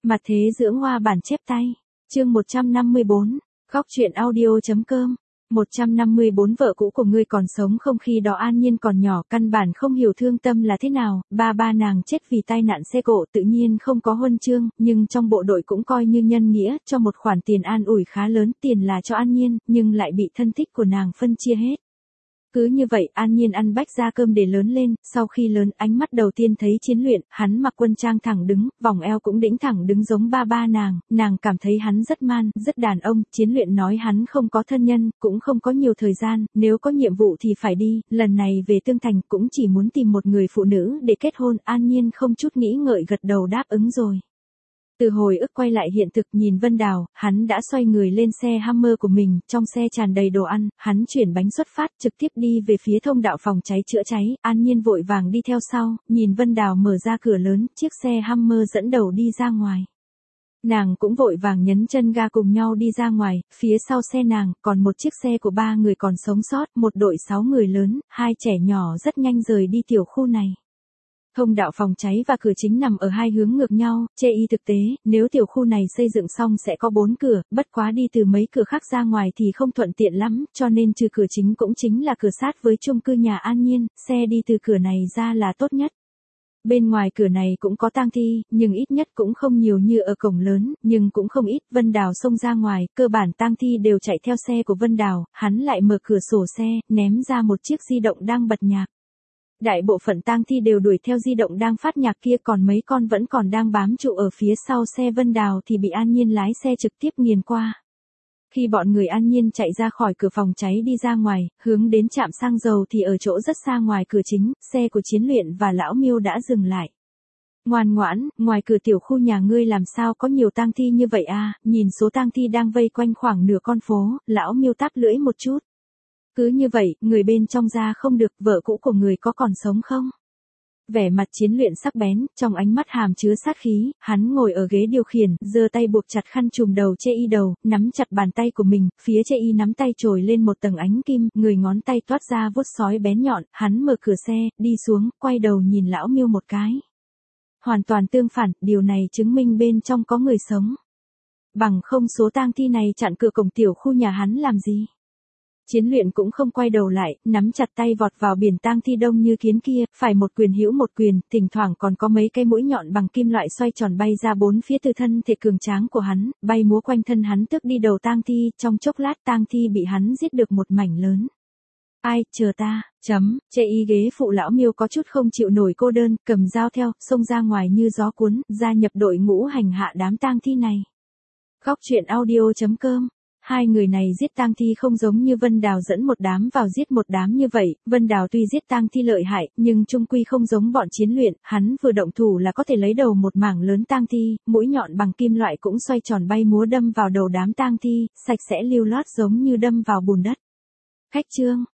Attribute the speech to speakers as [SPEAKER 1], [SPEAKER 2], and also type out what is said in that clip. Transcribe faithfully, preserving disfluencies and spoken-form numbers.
[SPEAKER 1] Mặt thế dưỡng hoa bản chép tay. Chương một trăm năm mươi bốn. Khóc chuyện audio.com. một trăm năm mươi bốn Vợ cũ của ngươi còn sống không? Khi đó An Nhiên còn nhỏ, căn bản không hiểu thương tâm là thế nào, ba ba nàng chết vì tai nạn xe cộ, tự nhiên không có huân chương, nhưng trong bộ đội cũng coi như nhân nghĩa, cho một khoản tiền an ủi khá lớn, tiền là cho An Nhiên, nhưng lại bị thân thích của nàng phân chia hết. Cứ như vậy, An Nhiên ăn bách ra cơm để lớn lên, sau khi lớn, ánh mắt đầu tiên thấy Chiến Luyện, hắn mặc quân trang thẳng đứng, vòng eo cũng đĩnh thẳng đứng giống ba ba nàng, nàng cảm thấy hắn rất man, rất đàn ông. Chiến Luyện nói hắn không có thân nhân, cũng không có nhiều thời gian, nếu có nhiệm vụ thì phải đi, lần này về Tương Thành cũng chỉ muốn tìm một người phụ nữ để kết hôn. An Nhiên không chút nghĩ ngợi gật đầu đáp ứng rồi. Từ hồi ức quay lại hiện thực, nhìn Vân Đào, hắn đã xoay người lên xe Hummer của mình, trong xe tràn đầy đồ ăn, hắn chuyển bánh xuất phát, trực tiếp đi về phía thông đạo phòng cháy chữa cháy. An Nhiên vội vàng đi theo sau, nhìn Vân Đào mở ra cửa lớn, chiếc xe Hummer dẫn đầu đi ra ngoài. Nàng cũng vội vàng nhấn chân ga cùng nhau đi ra ngoài, phía sau xe nàng, còn một chiếc xe của ba người còn sống sót, một đội sáu người lớn, hai trẻ nhỏ rất nhanh rời đi tiểu khu này. Thông đạo phòng cháy và cửa chính nằm ở hai hướng ngược nhau, chê y thực tế, nếu tiểu khu này xây dựng xong sẽ có bốn cửa, bất quá đi từ mấy cửa khác ra ngoài thì không thuận tiện lắm, cho nên trừ cửa chính cũng chính là cửa sát với chung cư nhà An Nhiên, xe đi từ cửa này ra là tốt nhất. Bên ngoài cửa này cũng có tang thi, nhưng ít nhất cũng không nhiều như ở cổng lớn, nhưng cũng không ít. Vân Đào xông ra ngoài, cơ bản tang thi đều chạy theo xe của Vân Đào, hắn lại mở cửa sổ xe, ném ra một chiếc di động đang bật nhạc. Đại bộ phận tang thi đều đuổi theo di động đang phát nhạc kia, còn mấy con vẫn còn đang bám trụ ở phía sau xe Vân Đào thì bị An Nhiên lái xe trực tiếp nghiền qua. Khi bọn người An Nhiên chạy ra khỏi cửa phòng cháy đi ra ngoài, hướng đến trạm xăng dầu thì ở chỗ rất xa ngoài cửa chính, xe của Chiến Luyện và Lão Miêu đã dừng lại. Ngoan ngoãn, ngoài cửa tiểu khu nhà ngươi làm sao có nhiều tang thi như vậy à? Nhìn số tang thi đang vây quanh khoảng nửa con phố, Lão Miêu táp lưỡi một chút. Cứ như vậy, người bên trong ra không được, vợ cũ của người có còn sống không? Vẻ mặt Chiến Luyện sắc bén, trong ánh mắt hàm chứa sát khí, hắn ngồi ở ghế điều khiển, giơ tay buộc chặt khăn trùm đầu Chê Y đầu, nắm chặt bàn tay của mình, phía Chê Y nắm tay trồi lên một tầng ánh kim, người ngón tay toát ra vuốt sói bén nhọn, hắn mở cửa xe, đi xuống, quay đầu nhìn Lão Miêu một cái. Hoàn toàn tương phản, điều này chứng minh bên trong có người sống. Bằng không số tang thi này chặn cửa cổng tiểu khu nhà hắn làm gì? Chiến Luyện cũng không quay đầu lại, nắm chặt tay vọt vào biển tang thi đông như kiến kia, phải một quyền hữu một quyền, thỉnh thoảng còn có mấy cái mũi nhọn bằng kim loại xoay tròn bay ra bốn phía từ thân thể cường tráng của hắn, bay múa quanh thân hắn tước đi đầu tang thi, trong chốc lát tang thi bị hắn giết được một mảnh lớn. Ai, chờ ta, chấm, Chê Y ghế phụ Lão Miêu có chút không chịu nổi cô đơn, cầm dao theo, xông ra ngoài như gió cuốn, gia nhập đội ngũ hành hạ đám tang thi này. Khóc chuyện audio.com. Hai người này giết tang thi không giống như Vân Đào dẫn một đám vào giết một đám như vậy, Vân Đào tuy giết tang thi lợi hại, nhưng chung quy không giống bọn Chiến Luyện, hắn vừa động thủ là có thể lấy đầu một mảng lớn tang thi, mũi nhọn bằng kim loại cũng xoay tròn bay múa đâm vào đầu đám tang thi, sạch sẽ lưu loát giống như đâm vào bùn đất. Khách trương,